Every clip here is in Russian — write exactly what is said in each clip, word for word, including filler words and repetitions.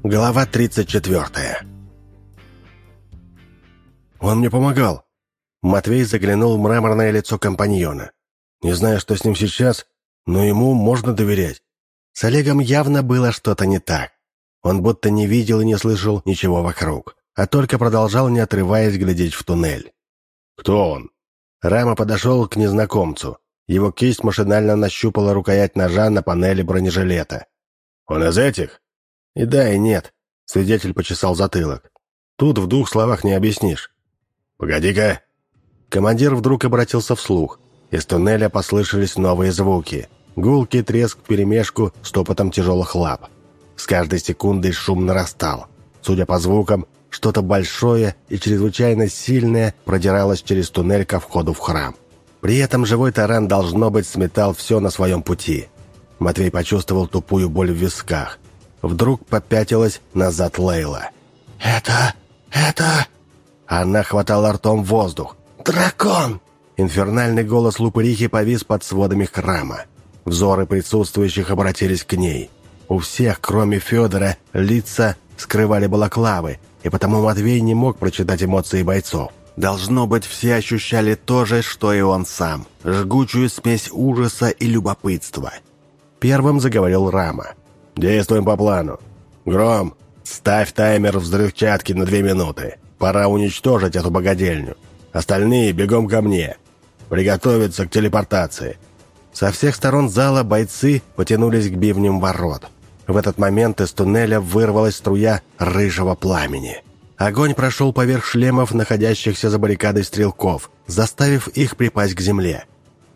Глава тридцать четвертая. «Он мне помогал». Матвей заглянул в мраморное лицо компаньона. Не знаю, что с ним сейчас, но ему можно доверять. С Олегом явно было что-то не так. Он будто не видел и не слышал ничего вокруг, а только продолжал, не отрываясь, глядеть в туннель. «Кто он?» Рама подошел к незнакомцу. Его кисть машинально нащупала рукоять ножа на панели бронежилета. «Он из этих?» «И да, и нет», — свидетель почесал затылок. «Тут в двух словах не объяснишь». «Погоди-ка». Командир вдруг обратился вслух. Из туннеля послышались новые звуки. Гулкий треск вперемешку с топотом тяжелых лап. С каждой секундой шум нарастал. Судя по звукам, что-то большое и чрезвычайно сильное продиралось через туннель ко входу в храм. При этом живой таран, должно быть, сметал все на своем пути. Матвей почувствовал тупую боль в висках. Вдруг попятилась назад Лейла. «Это... это...» Она хватала ртом воздух. «Дракон!» Инфернальный голос Лупырихи повис под сводами храма. Взоры присутствующих обратились к ней. У всех, кроме Федора, лица скрывали балаклавы, и потому Матвей не мог прочитать эмоции бойцов. Должно быть, все ощущали то же, что и он сам. Жгучую смесь ужаса и любопытства. Первым заговорил Рама. «Действуем по плану. Гром, ставь таймер взрывчатки на две минуты. Пора уничтожить эту богадельню. Остальные бегом ко мне. Приготовиться к телепортации». Со всех сторон зала бойцы потянулись к бивням ворот. В этот момент из туннеля вырвалась струя рыжего пламени. Огонь прошел поверх шлемов, находящихся за баррикадой стрелков, заставив их припасть к земле.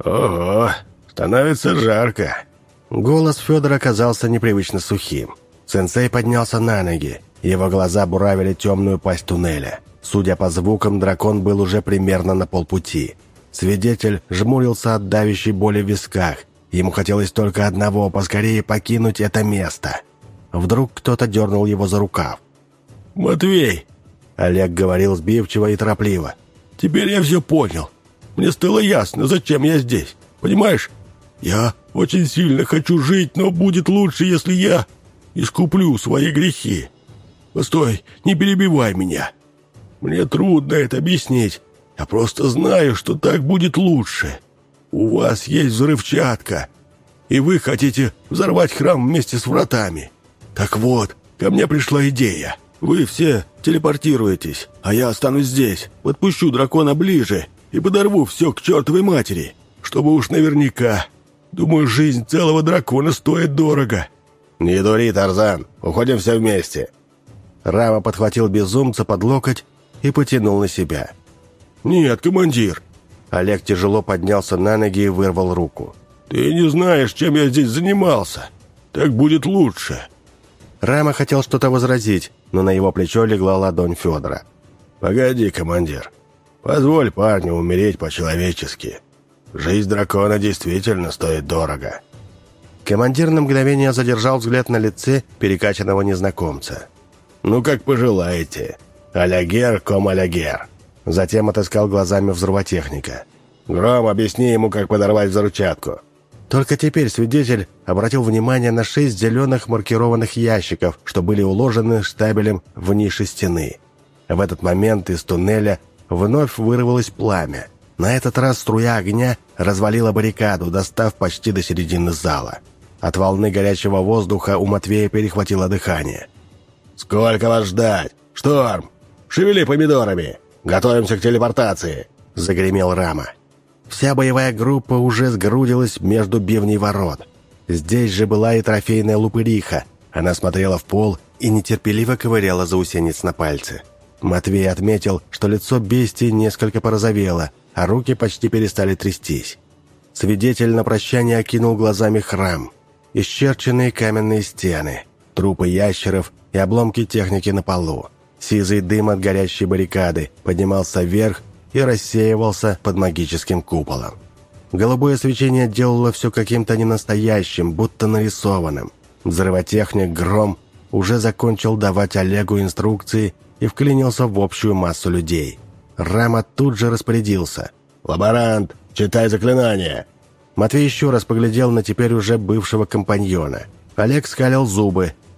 «Ого, становится жарко». Голос Федора оказался непривычно сухим. Сенсей поднялся на ноги. Его глаза буравили темную пасть туннеля. Судя по звукам, дракон был уже примерно на полпути. Свидетель жмурился от давящей боли в висках. Ему хотелось только одного — поскорее покинуть это место. Вдруг кто-то дернул его за рукав. «Матвей!» — Олег говорил сбивчиво и торопливо. «Теперь я все понял. Мне стало ясно, зачем я здесь. Понимаешь? Я очень сильно хочу жить, но будет лучше, если я искуплю свои грехи. Постой, не перебивай меня. Мне трудно это объяснить. Я просто знаю, что так будет лучше. У вас есть взрывчатка, и вы хотите взорвать храм вместе с вратами. Так вот, ко мне пришла идея. Вы все телепортируетесь, а я останусь здесь, подпущу дракона ближе и подорву все к чертовой матери, чтобы уж наверняка. Думаю, жизнь целого дракона стоит дорого». «Не дури, Тарзан, уходим все вместе». Рама подхватил безумца под локоть и потянул на себя. «Нет, командир». Олег тяжело поднялся на ноги и вырвал руку. «Ты не знаешь, чем я здесь занимался. Так будет лучше». Рама хотел что-то возразить, но на его плечо легла ладонь Федора. «Погоди, командир. Позволь парню умереть по-человечески. Жизнь дракона действительно стоит дорого». Командир на мгновение задержал взгляд на лице перекачанного незнакомца. «Ну, как пожелаете. Алягер ком алягер». Затем отыскал глазами взрывотехника. «Гром, объясни ему, как подорвать взрывчатку». Только теперь свидетель обратил внимание на шесть зеленых маркированных ящиков, что были уложены штабелем в нише стены. В этот момент из туннеля вновь вырвалось пламя. На этот раз струя огня развалила баррикаду, достав почти до середины зала. От волны горячего воздуха у Матвея перехватило дыхание. «Сколько вас ждать? Шторм! Шевели помидорами! Готовимся к телепортации!» — загремел Рама. Вся боевая группа уже сгрудилась между бивней ворот. Здесь же была и трофейная Лупыриха. Она смотрела в пол и нетерпеливо ковыряла заусенец на пальце. Матвей отметил, что лицо бестии несколько порозовело, а руки почти перестали трястись. Свидетель на прощание окинул глазами храм. Исчерченные каменные стены, трупы ящеров и обломки техники на полу. Сизый дым от горящей баррикады поднимался вверх и рассеивался под магическим куполом. Голубое свечение делало все каким-то ненастоящим, будто нарисованным. Взрывотехник Гром уже закончил давать Олегу инструкции и вклинился в общую массу людей. Рама тут же распорядился. «Лаборант, читай заклинание!» Матвей еще раз поглядел на теперь уже бывшего компаньона. Олег скалил зубы.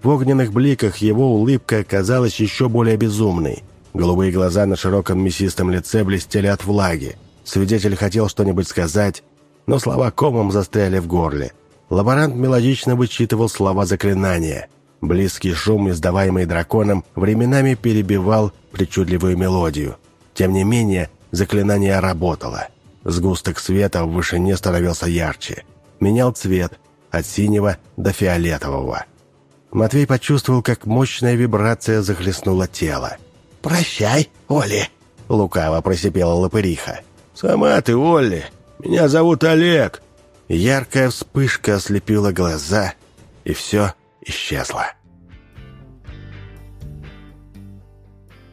В огненных бликах его улыбка оказалась еще более безумной. Голубые глаза на широком мясистом лице блестели от влаги. Свидетель хотел что-нибудь сказать, но слова комом застряли в горле. Лаборант мелодично вычитывал слова заклинания. Близкий шум, издаваемый драконом, временами перебивал причудливую мелодию. Тем не менее, заклинание работало. Сгусток света в вышине становился ярче. Менял цвет от синего до фиолетового. Матвей почувствовал, как мощная вибрация захлестнула тело. «Прощай, Олли!» — лукаво просипела лопыриха. «Сама ты, Олли! Меня зовут Олег!» Яркая вспышка ослепила глаза, и все исчезло.